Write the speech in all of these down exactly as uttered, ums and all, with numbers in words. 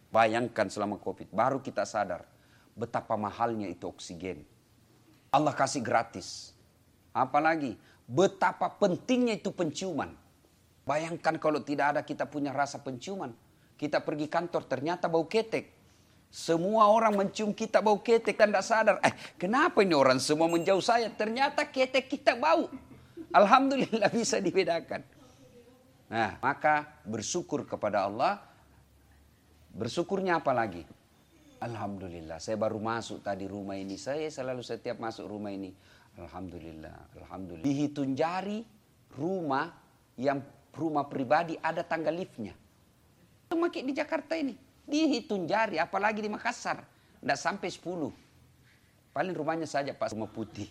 Bayangkan selama Covid, baru kita sadar betapa mahalnya itu oksigen. Allah kasih gratis. Apalagi betapa pentingnya itu penciuman. Bayangkan kalau tidak ada kita punya rasa penciuman. Kita pergi kantor ternyata bau ketek. Semua orang mencium kita bau ketek dan tidak sadar. Eh, kenapa ini orang semua menjauh saya? Ternyata ketek kita bau. Alhamdulillah bisa dibedakan. Nah, maka bersyukur kepada Allah. Bersyukurnya apa lagi? Alhamdulillah, saya baru masuk tadi rumah ini. Saya selalu setiap masuk rumah ini. Alhamdulillah, Alhamdulillah. Dihitung jari rumah yang rumah pribadi ada tangga liftnya. Makin di Jakarta ini. Dihitung jari, apalagi di Makassar. Tidak sampai sepuluh. Paling rumahnya saja Pak Rumah Putih.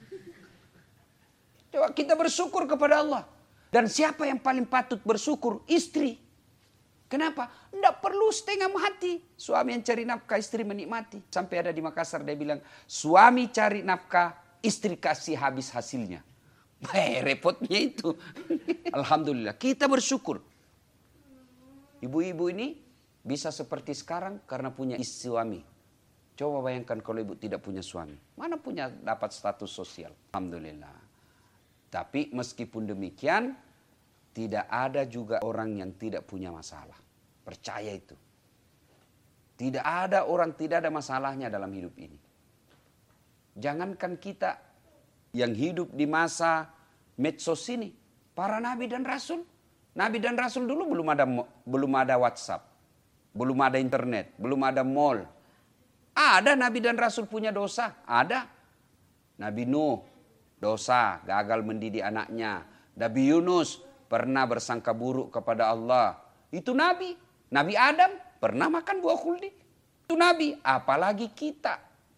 Coba kita bersyukur kepada Allah. Dan siapa yang paling patut bersyukur? Istri. Kenapa? Tidak perlu setengah mati. Suami yang cari nafkah, istri menikmati. Sampai ada di Makassar dia bilang, suami cari nafkah, istri kasih habis hasilnya. Baik, repotnya itu. Alhamdulillah, kita bersyukur. Ibu-ibu ini bisa seperti sekarang karena punya istri suami. Coba bayangkan kalau ibu tidak punya suami. Mana punya dapat status sosial? Alhamdulillah. Tapi meskipun demikian, tidak ada juga orang yang tidak punya masalah. Percaya itu. Tidak ada orang tidak ada masalahnya dalam hidup ini. Jangankan kita yang hidup di masa medsos ini. Para nabi dan rasul. Nabi dan rasul dulu belum ada belum ada WhatsApp. Belum ada internet. Belum ada mall. Ada nabi dan rasul punya dosa. Ada. Nabi Nuh dosa. Gagal mendidik anaknya. Nabi Yunus pernah bersangka buruk kepada Allah. Itu Nabi. Nabi Adam pernah makan buah khuldi. Itu Nabi. Apalagi kita.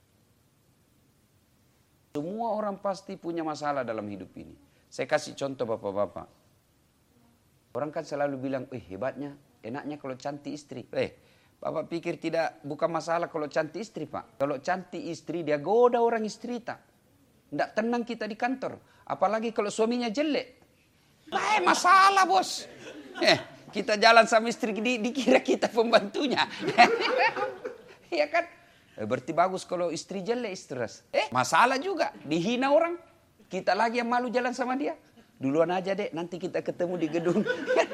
Semua orang pasti punya masalah dalam hidup ini. Saya kasih contoh bapak-bapak. Orang kan selalu bilang, eh hebatnya, enaknya kalau cantik istri. Eh, bapak pikir tidak bukan masalah kalau cantik istri pak. Kalau cantik istri dia goda orang istri tak. Tidak tenang kita di kantor. Apalagi kalau suaminya jelek. Nah, masalah bos. Eh, kita jalan sama istri di, dikira kita pembantunya. Iya kan? Eh, berarti bagus kalau istri jelek stres. Eh, masalah juga. Dihina orang. Kita lagi yang malu jalan sama dia. Duluan aja dek, nanti kita ketemu di gedung.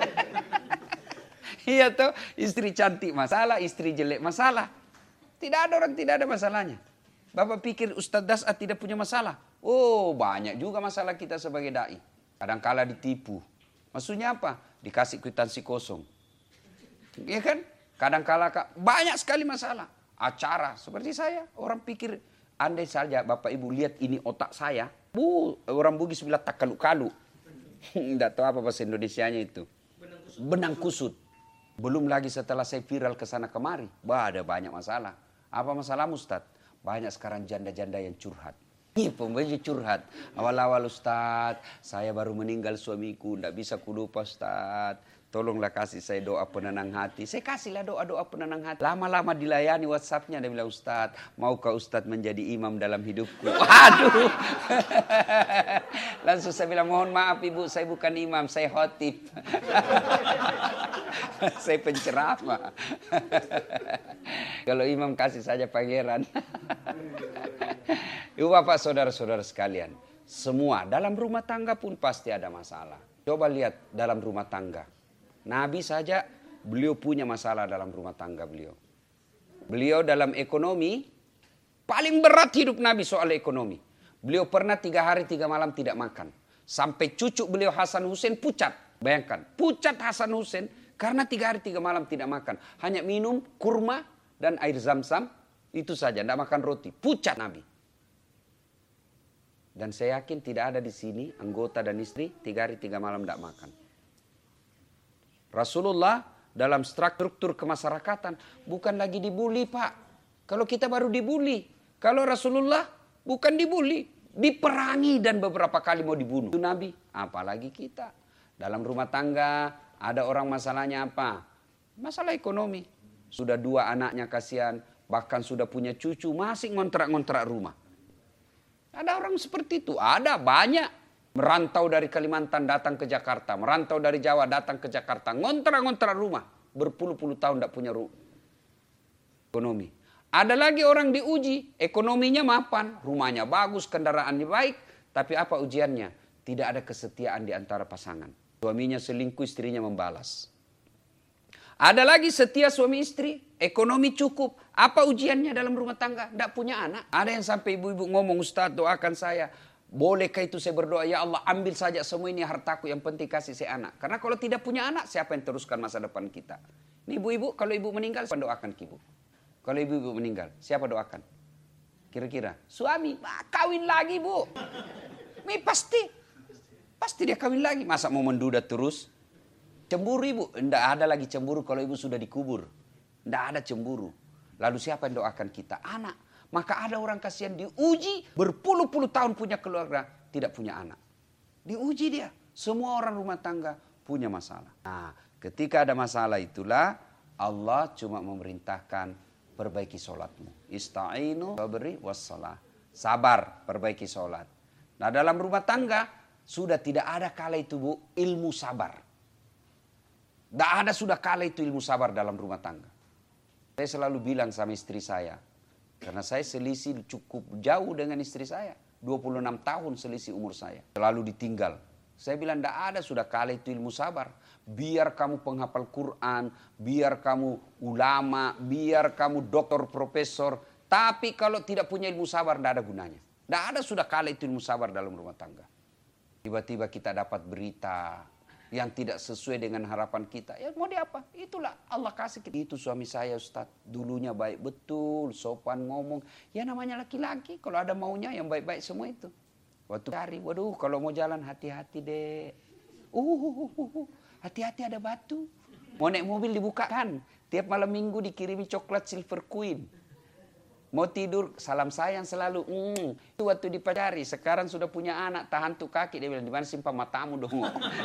Iya toh, istri cantik masalah, istri jelek masalah. Tidak ada orang tidak ada masalahnya. Bapak pikir Ustadz Das'ad tidak punya masalah? Oh, banyak juga masalah kita sebagai da'i. Kadangkala ditipu. Maksudnya apa? Dikasih kwitansi kosong. Iya kan? Kadangkala banyak sekali masalah. Acara seperti saya. Orang pikir, andai saja Bapak Ibu lihat ini otak saya. Bu, orang Bugis bilang tak kalu-kalu. Tidak tahu apa bahasa Indonesianya itu. Benang kusut. Benang kusut. Belum lagi setelah saya viral ke sana kemari. Bah, ada banyak masalah. Apa masalah Ustadz? Banyak sekarang janda-janda yang curhat. Iya, pembeli curhat. Awal-awal Ustadz, saya baru meninggal suamiku, tidak bisa kulupa Ustadz. Tolonglah kasih saya doa penenang hati. Saya kasihlah doa-doa penenang hati. Lama-lama dilayani WhatsApp-nya, dia bilang, Ustadz, maukah Ustadz menjadi imam dalam hidupku? Waduh. Langsung saya bilang, mohon maaf ibu, saya bukan imam, saya khotib. Saya penceramah. Kalau imam kasih saja pangeran. Ibu bapak saudara-saudara sekalian. Semua dalam rumah tangga pun pasti ada masalah. Coba lihat dalam rumah tangga. Nabi saja beliau punya masalah dalam rumah tangga beliau. Beliau dalam ekonomi paling berat hidup Nabi soal ekonomi. Beliau pernah tiga hari tiga malam tidak makan. Sampai cucu beliau Hasan Hussein pucat. Bayangkan pucat Hasan Hussein karena tiga hari tiga malam tidak makan. Hanya minum kurma dan air zam-zam. Itu saja, tidak makan roti. Pucat Nabi. Dan saya yakin tidak ada di sini anggota dan istri tiga hari tiga malam tidak makan. Rasulullah dalam struktur kemasyarakatan bukan lagi dibully pak. Kalau kita baru dibully. Kalau Rasulullah bukan dibully. Diperangi dan beberapa kali mau dibunuh. Itu Nabi, apalagi kita. Dalam rumah tangga ada orang masalahnya apa? Masalah ekonomi. Sudah dua anaknya kasihan. Bahkan sudah punya cucu masih ngontrak-ngontrak rumah. Ada orang seperti itu, ada banyak. Merantau dari Kalimantan datang ke Jakarta, merantau dari Jawa datang ke Jakarta, ngontrak-ngontrak rumah. Berpuluh-puluh tahun tidak punya rumah. Ekonomi. Ada lagi orang diuji, ekonominya mapan, rumahnya bagus, kendaraannya baik, tapi apa ujiannya? Tidak ada kesetiaan di antara pasangan. Suaminya selingkuh, istrinya membalas. Ada lagi setia suami istri, ekonomi cukup. Apa ujiannya dalam rumah tangga? Tidak punya anak. Ada yang sampai ibu-ibu ngomong, Ustaz doakan saya. Bolehkah itu saya berdoa, ya Allah ambil saja semua ini hartaku, yang penting kasih saya anak. Karena kalau tidak punya anak, siapa yang teruskan masa depan kita? Ini ibu-ibu, kalau ibu meninggal, siapa doakan ibu? Kalau ibu-ibu meninggal, siapa doakan? Kira-kira, suami, kawin lagi bu. Ini pasti, pasti dia kawin lagi. Masa mau menduda terus? Cemburu ibu, tidak ada lagi cemburu kalau ibu sudah dikubur. Tidak ada cemburu. Lalu siapa yang doakan kita? Anak. Maka ada orang kasihan diuji berpuluh-puluh tahun punya keluarga, tidak punya anak. Diuji dia. Semua orang rumah tangga punya masalah. Nah, ketika ada masalah itulah Allah cuma memerintahkan perbaiki sholatmu. Ista'inu sabri wassalah. Sabar, perbaiki sholat. Nah dalam rumah tangga sudah tidak ada kala itu bu ilmu sabar. Tidak ada sudah kala itu ilmu sabar dalam rumah tangga. Saya selalu bilang sama istri saya. Karena saya selisih cukup jauh dengan istri saya. dua puluh enam tahun selisih umur saya. Selalu ditinggal. Saya bilang tidak ada sudah kala itu ilmu sabar. Biar kamu penghafal Quran. Biar kamu ulama. Biar kamu doktor, profesor. Tapi kalau tidak punya ilmu sabar tidak ada gunanya. Tidak ada sudah kala itu ilmu sabar dalam rumah tangga. Tiba-tiba kita dapat berita yang tidak sesuai dengan harapan kita. Ya mau dia apa? Itulah Allah kasih kita. Itu suami saya Ustaz. Dulunya baik betul. Sopan ngomong. Ya namanya laki-laki. Kalau ada maunya yang baik-baik semua itu. Waktu cari. Waduh kalau mau jalan hati-hati deh. Uh, uh, uh, uh. Hati-hati ada batu. Mau naik mobil dibukakan. Tiap malam minggu dikirimi coklat Silver Queen. Mau tidur, salam sayang selalu. Hmm, itu waktu dipacari. Sekarang sudah punya anak, tahan tuh kaki. Dia bilang, di mana simpan matamu dong.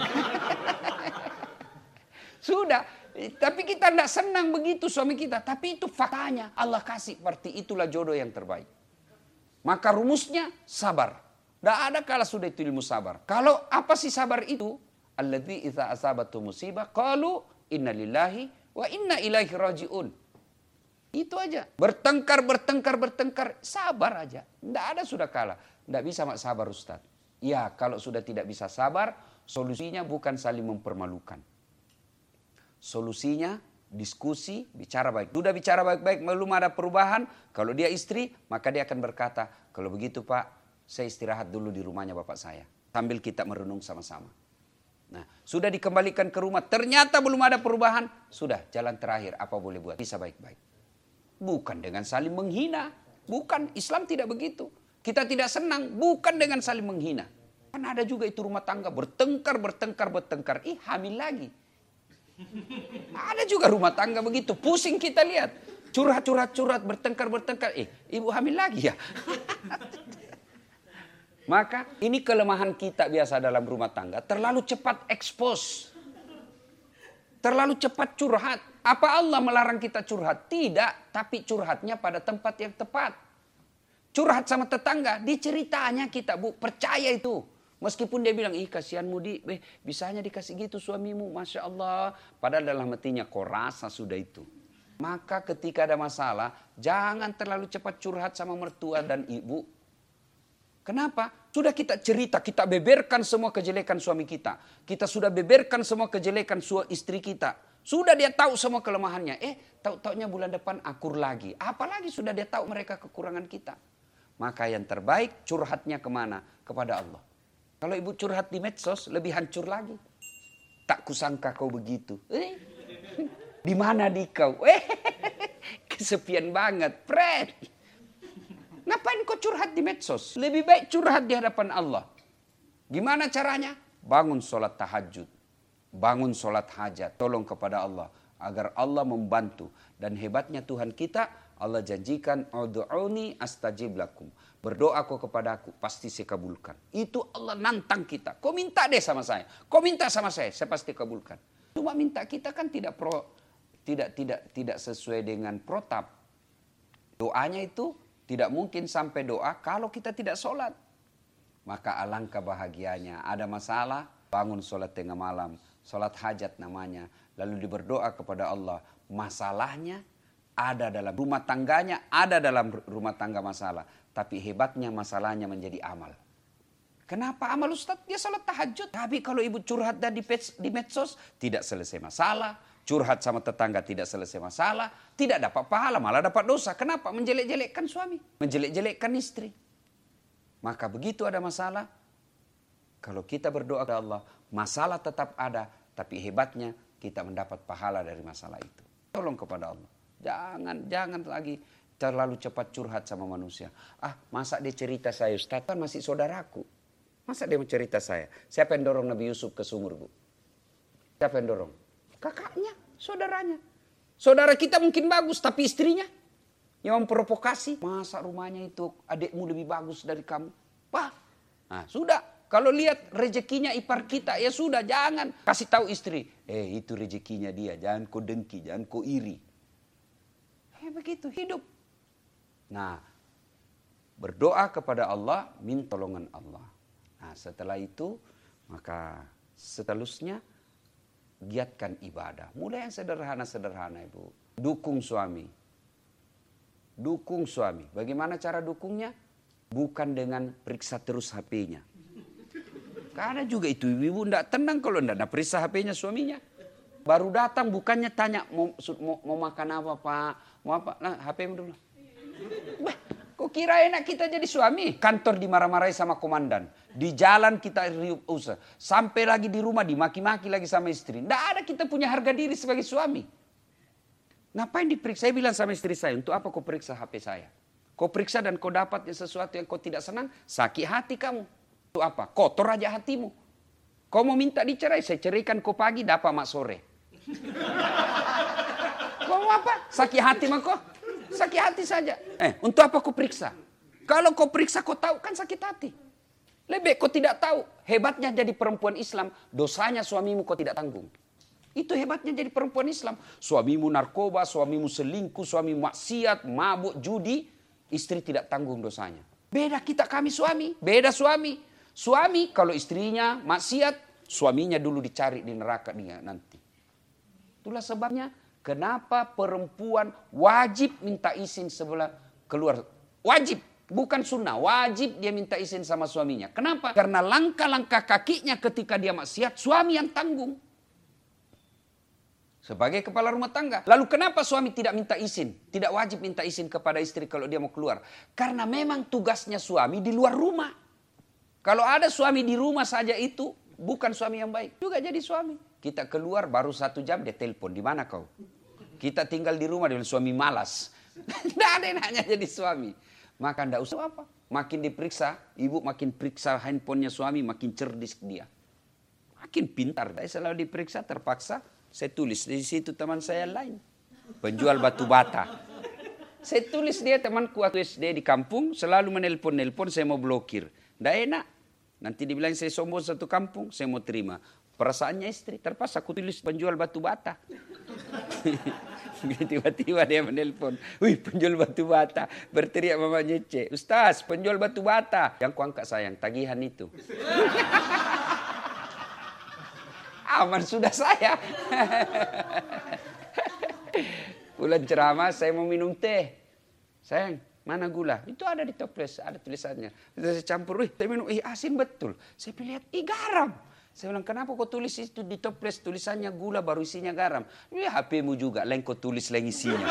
Sudah. Tapi kita tidak senang begitu suami kita. Tapi itu faktanya. Allah kasih. Berarti itulah jodoh yang terbaik. Maka rumusnya sabar. Tidak ada kala sudah itu ilmu sabar. Kalau apa sih sabar itu? Alladzi idza asabatu musibah. Qalu inna lillahi wa inna ilaihi raji'un. Itu aja. Bertengkar, bertengkar, bertengkar. Sabar aja. Tidak ada sudah kalah. Tidak bisa mak sabar Ustaz. Ya kalau sudah tidak bisa sabar, solusinya bukan saling mempermalukan. Solusinya diskusi, bicara baik. Sudah bicara baik-baik, belum ada perubahan. Kalau dia istri, maka dia akan berkata, kalau begitu Pak, saya istirahat dulu di rumahnya Bapak saya. Sambil kita merenung sama-sama. Nah, sudah dikembalikan ke rumah. Ternyata belum ada perubahan. Sudah, jalan terakhir. Apa boleh buat? Bisa baik-baik. Bukan dengan saling menghina. Bukan, Islam tidak begitu. Kita tidak senang, bukan dengan saling menghina. Kan ada juga itu rumah tangga bertengkar, bertengkar, bertengkar. Ih, hamil lagi. Ada juga rumah tangga begitu. Pusing kita lihat. Curhat, curhat, curhat, bertengkar, bertengkar. Eh, ibu hamil lagi ya? Maka ini kelemahan kita biasa dalam rumah tangga. Terlalu cepat expose. Terlalu cepat curhat. Apa Allah melarang kita curhat? Tidak, tapi curhatnya pada tempat yang tepat. Curhat sama tetangga, diceritanya kita bu, percaya itu. Meskipun dia bilang, ih kasihanmu di, eh, bisanya dikasih gitu suamimu, Masya Allah. Padahal dalam hatinya, kau rasa sudah itu. Maka ketika ada masalah, jangan terlalu cepat curhat sama mertua dan ibu. Kenapa? Sudah kita cerita, kita beberkan semua kejelekan suami kita. Kita sudah beberkan semua kejelekan istri kita. Sudah dia tahu semua kelemahannya. Eh, tahu-taunya bulan depan akur lagi. Apalagi sudah dia tahu mereka kekurangan kita. Maka yang terbaik curhatnya kemana? Kepada Allah. Kalau ibu curhat di medsos, lebih hancur lagi. Tak kusangka kau begitu. Eh, di mana di kau? Eh, kesepian banget. Fred. Ngapain kau curhat di medsos? Lebih baik curhat di hadapan Allah. Gimana caranya? Bangun sholat tahajud. Bangun sholat hajat. Tolong kepada Allah. Agar Allah membantu. Dan hebatnya Tuhan kita, Allah janjikan, Udu'uni astajib lakum. Berdoa kau kepada aku, pasti saya kabulkan. Itu Allah nantang kita. Kau minta deh sama saya. Kau minta sama saya, saya pasti kabulkan. Cuma minta kita kan tidak pro, tidak tidak tidak sesuai dengan protap. Doanya itu tidak mungkin sampai doa kalau kita tidak sholat. Maka alangkah bahagianya. Ada masalah, bangun sholat tengah malam. Sholat hajat namanya. Lalu diberdoa kepada Allah. Masalahnya ada dalam rumah tangganya, ada dalam rumah tangga masalah. Tapi hebatnya masalahnya menjadi amal. Kenapa amal Ustaz? Dia salat tahajud. Tapi kalau ibu curhat di, di medsos, tidak selesai masalah. Curhat sama tetangga tidak selesai masalah. Tidak dapat pahala, malah dapat dosa. Kenapa? Menjelek-jelekkan suami. Menjelek-jelekkan istri. Maka begitu ada masalah, kalau kita berdoa kepada Allah, masalah tetap ada. Tapi hebatnya kita mendapat pahala dari masalah itu. Tolong kepada Allah. Jangan, jangan lagi terlalu cepat curhat sama manusia. Ah, masa dia cerita saya, Ustaz, kan masih saudaraku. Masa dia mau cerita saya? Siapa yang dorong Nabi Yusuf ke sumur, Bu? Siapa yang dorong? Kakaknya, saudaranya. Saudara kita mungkin bagus, tapi istrinya yang memprovokasi. Masa rumahnya itu adikmu lebih bagus dari kamu? Wah, nah sudah. Kalau lihat rezekinya ipar kita, ya sudah, jangan. Kasih tahu istri, eh itu rezekinya dia, jangan kau dengki, jangan kau iri. Eh begitu, hidup. Nah, berdoa kepada Allah, minta tolongan Allah. Nah, setelah itu, maka seterusnya giatkan ibadah. Mulai yang sederhana-sederhana, Ibu. Dukung suami. Dukung suami. Bagaimana cara dukungnya? Bukan dengan periksa terus H P-nya. Karena juga itu ibu tidak tenang kalau tidak periksa H P-nya suaminya. Baru datang bukannya tanya mau, mau, mau makan apa Pak? Mau apa? Nah, H P-mu dulu. Bah, kok kira enak kita jadi suami? Kantor dimarah-marahi sama komandan. Di jalan kita riup usah. Sampai lagi di rumah dimaki-maki lagi sama istri. Tidak ada kita punya harga diri sebagai suami. Ngapain diperiksa? Saya bilang sama istri saya, untuk apa kau periksa H P saya? Kau periksa dan kau dapat sesuatu yang kau tidak senang, sakit hati kamu. Untuk apa? Kotor aja hatimu. Kau mau minta dicerai, saya ceraikan kau pagi, dapat mak sore. Kau mau apa? Sakit hati mah kau? Sakit hati saja. Eh, untuk apa kau periksa? Kalau kau periksa kau tahu kan sakit hati. Lebih kau tidak tahu. Hebatnya jadi perempuan Islam, dosanya suamimu kau tidak tanggung. Itu hebatnya jadi perempuan Islam. Suamimu narkoba, suamimu selingkuh, suamimu maksiat, mabuk, judi. Istri tidak tanggung dosanya. Beda kita kami suami. Beda suami. Suami kalau istrinya maksiat, suaminya dulu dicari di neraka dia nanti. Itulah sebabnya kenapa perempuan wajib minta izin sebelum keluar. Wajib. Bukan sunnah. Wajib dia minta izin sama suaminya. Kenapa? Karena langkah-langkah kakinya ketika dia maksiat, suami yang tanggung. Sebagai kepala rumah tangga. Lalu kenapa suami tidak minta izin? Tidak wajib minta izin kepada istri kalau dia mau keluar. Karena memang tugasnya suami di luar rumah. Kalau ada suami di rumah saja itu bukan suami yang baik. Juga jadi suami. Kita keluar baru satu jam dia telepon. Di mana kau? Kita tinggal di rumah dengan suami malas. Tidak ada yang hanya jadi suami. Maka tidak usah apa. Makin diperiksa, ibu makin periksa handphonenya suami, makin cerdas dia. Makin pintar. Saya selalu diperiksa terpaksa. Saya tulis di situ teman saya lain. Penjual batu bata. Saya tulis dia temanku waktu S D di kampung. Selalu menelpon-nelpon saya mau blokir. Tidak enak. Nanti dibilang saya sombong satu kampung. Saya mau terima. Perasaannya istri. Terpaksa aku tulis penjual batu bata. Tiba-tiba dia menelpon. Wih penjual batu bata. Berteriak mamanya Cek. Ustaz penjual batu bata. Yang kuangkat sayang. Tagihan itu. Aman sudah saya. Bulan ceramah saya mau minum teh. Sayang, mana gula? Itu ada di toples, ada tulisannya. Saya campur, wih, saya minum, ih asin betul. Saya lihat, ih garam. Saya bilang, kenapa kau tulis itu di toples? Tulisannya gula baru isinya garam. Ini H P-mu juga, lain kau tulis lain isinya.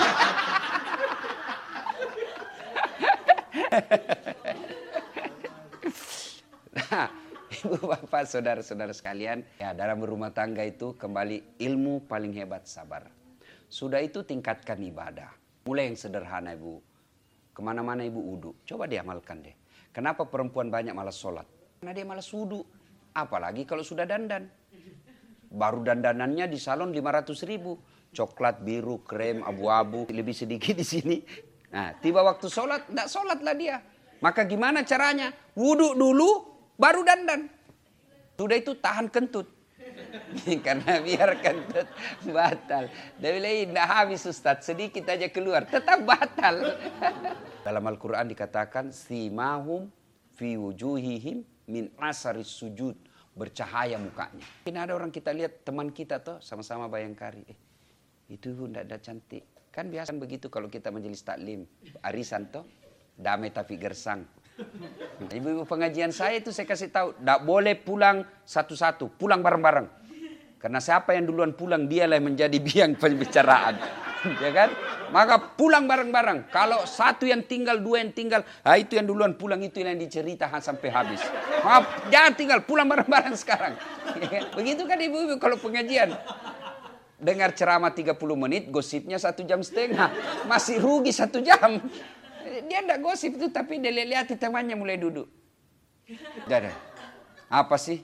Nah, Ibu bapak saudara-saudara sekalian, ya dalam berumah tangga itu kembali ilmu paling hebat sabar. Sudah itu tingkatkan ibadah. Mulai yang sederhana ibu. Kemana-mana ibu wudu. Coba diamalkan deh. Kenapa perempuan banyak malas sholat? Karena dia malas wudu. Apalagi kalau sudah dandan. Baru dandanannya di salon lima ratus ribu. Coklat, biru, krem, abu-abu. Lebih sedikit di sini. Nah tiba waktu sholat, tidak sholatlah dia. Maka gimana caranya? Wudu dulu. Baru dandan. Sudah itu tahan kentut. Karena biar kentut batal. Dia bilang, tidak habis Ustaz. Sedikit aja keluar. Tetap batal. Dalam Al-Quran dikatakan, simahum fi wujuhihim min asaris sujud. Bercahaya mukanya. Ini ada orang kita lihat teman kita tuh sama-sama bayangkari. Eh, Itu ibu tidak ada cantik. Kan biasa begitu kalau kita majelis taklim. Arisan toh, damai tapi gersang. Ibu-ibu pengajian saya itu saya kasih tahu, tidak boleh pulang satu-satu, pulang bareng-bareng. Karena siapa yang duluan pulang, dialah yang menjadi biang pembicaraan. Ya kan? Maka pulang bareng-bareng. Kalau satu yang tinggal, dua yang tinggal, nah itu yang duluan pulang, itu yang diceritakan sampai habis. Maaf, jangan tinggal, pulang bareng-bareng sekarang. Ya kan? Begitu kan ibu-ibu kalau pengajian. Dengar ceramah tiga puluh menit, gosipnya satu jam setengah. Masih rugi satu jam. Dia enggak gosip itu, tapi dia lihat temannya mulai duduk. Jadi, apa sih?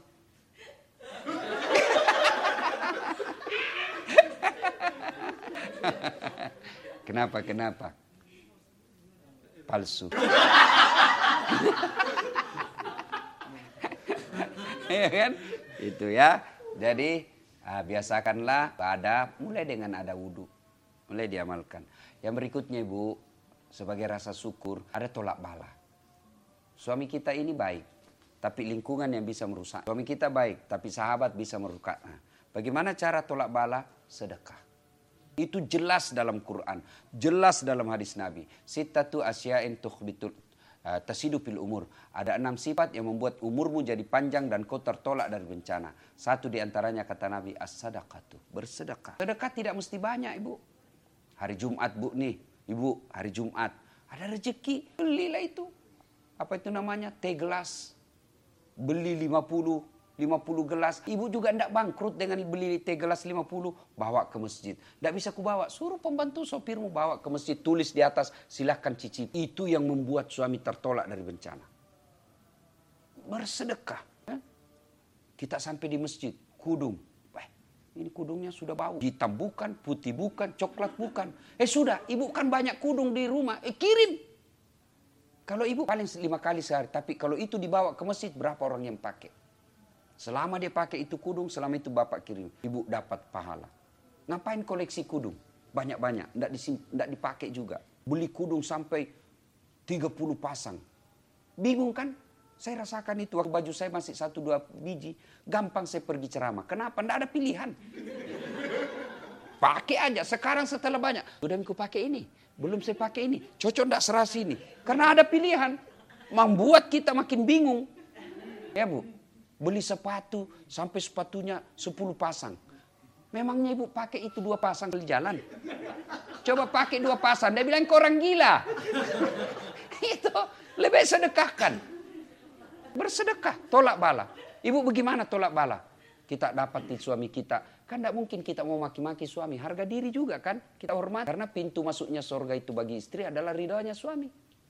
Kenapa, kenapa? Palsu. Ya kan? Itu ya. Jadi, ah, biasakanlah pada mulai dengan ada wudhu. Mulai diamalkan. Yang berikutnya ibu, sebagai rasa syukur, ada tolak bala. Suami kita ini baik, tapi lingkungan yang bisa merusak. Suami kita baik, tapi sahabat bisa merusak. Nah, bagaimana cara tolak bala? Sedekah. Itu jelas dalam Quran, jelas dalam hadis Nabi. Sittatu asya'in tukhbitul uh, tasidu fil umur. Ada enam sifat yang membuat umurmu jadi panjang dan kau tertolak dari bencana. Satu diantaranya kata Nabi, as-sadaqatu, bersedekah. Sedekah tidak mesti banyak ibu. Hari Jumat bu nih, ibu hari Jumat ada rezeki, belilah itu. Apa itu namanya? Teh gelas. Beli lima puluh gelas. Ibu juga tidak bangkrut dengan beli teh gelas lima puluh, bawa ke masjid. Tidak bisa kubawa, suruh pembantu sopirmu bawa ke masjid, tulis di atas, silahkan cicip. Itu yang membuat suami tertolak dari bencana. Bersedekah. Kita sampai di masjid, kudung. Ini kudungnya sudah bau. Hitam bukan, putih bukan, coklat bukan. Eh sudah, ibu kan banyak kudung di rumah. Eh kirim. Kalau ibu paling lima kali sehari. Tapi kalau itu dibawa ke masjid, berapa orang yang pakai? Selama dia pakai itu kudung, selama itu bapak kirim. Ibu dapat pahala. Ngapain koleksi kudung? Banyak-banyak. Tidak dipakai juga. Beli kudung sampai tiga puluh pasang. Bingung kan? Saya rasakan itu, waktu baju saya masih satu dua biji, gampang saya pergi ceramah. Kenapa? Tidak ada pilihan. Pakai aja, sekarang setelah banyak. Sudah aku pakai ini, belum saya pakai ini. Cocok tidak serasi ini. Karena ada pilihan. Membuat kita makin bingung. Ya bu, beli sepatu sampai sepatunya sepuluh pasang. Memangnya ibu pakai itu dua pasang di jalan? Coba pakai dua pasang, dia bilang kau orang gila. Itu lebih sedekahkan. Bersedekah, tolak bala. Ibu bagaimana tolak bala? Kita dapat di suami kita. Kan tidak mungkin kita mau maki-maki suami. Harga diri juga kan. Kita hormat. Karena pintu masuknya surga itu bagi istri adalah ridhonya suami.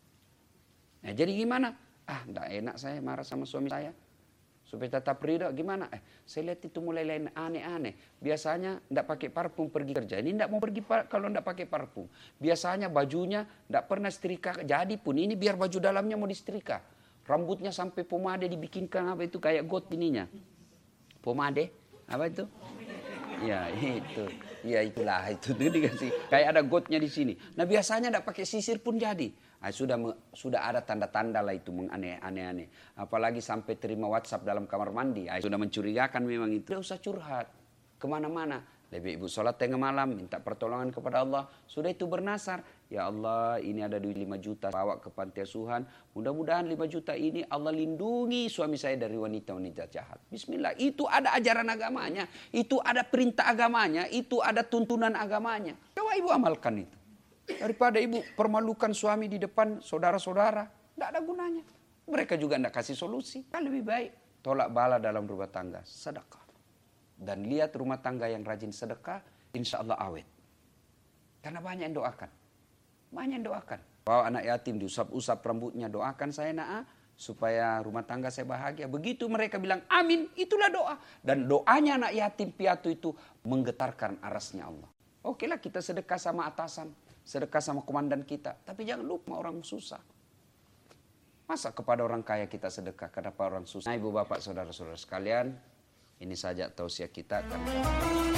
Nah jadi gimana? Ah tidak enak saya marah sama suami saya. Supaya tetap ridho gimana? Eh, saya lihat itu mulai lain aneh-aneh. Biasanya tidak pakai parfum pergi kerja. Ini tidak mau pergi kalau tidak pakai parfum. Biasanya bajunya tidak pernah setrika. Jadi pun ini biar baju dalamnya mau disetrika. Rambutnya sampai pomade dibikinkan apa itu kayak got ininya. Pomade apa itu? Ya itu, ya itulah itu dikasih kayak ada gotnya di sini. Nah biasanya tidak pakai sisir pun jadi. Nah, sudah sudah ada tanda-tanda lah itu menganeh-aneh. Apalagi sampai terima WhatsApp dalam kamar mandi. Nah, sudah mencurigakan memang itu. Tidak usah curhat kemana-mana. Lebih ibu sholat tengah malam, minta pertolongan kepada Allah. Sudah itu bernasar. Ya Allah, ini ada duit lima juta, bawa ke panti asuhan. Mudah-mudahan lima juta ini Allah lindungi suami saya dari wanita-wanita jahat. Bismillah, itu ada ajaran agamanya. Itu ada perintah agamanya. Itu ada tuntunan agamanya. Coba ibu amalkan itu. Daripada ibu permalukan suami di depan saudara-saudara. Tidak ada gunanya. Mereka juga tidak kasih solusi. Kan lebih baik tolak bala dalam rumah tangga. Sedekah. Dan lihat rumah tangga yang rajin sedekah, insya Allah awet. Karena banyak yang doakan. Banyak yang doakan. Bawa anak yatim diusap-usap rambutnya, doakan saya nak, supaya rumah tangga saya bahagia. Begitu mereka bilang amin, itulah doa. Dan doanya anak yatim piatu itu menggetarkan arasnya Allah. Oke lah kita sedekah sama atasan, sedekah sama komandan kita. Tapi jangan lupa orang susah. Masa kepada orang kaya kita sedekah, kenapa orang susah? Nah ibu bapak saudara-saudara sekalian, ini saja tausiah kita. Kan?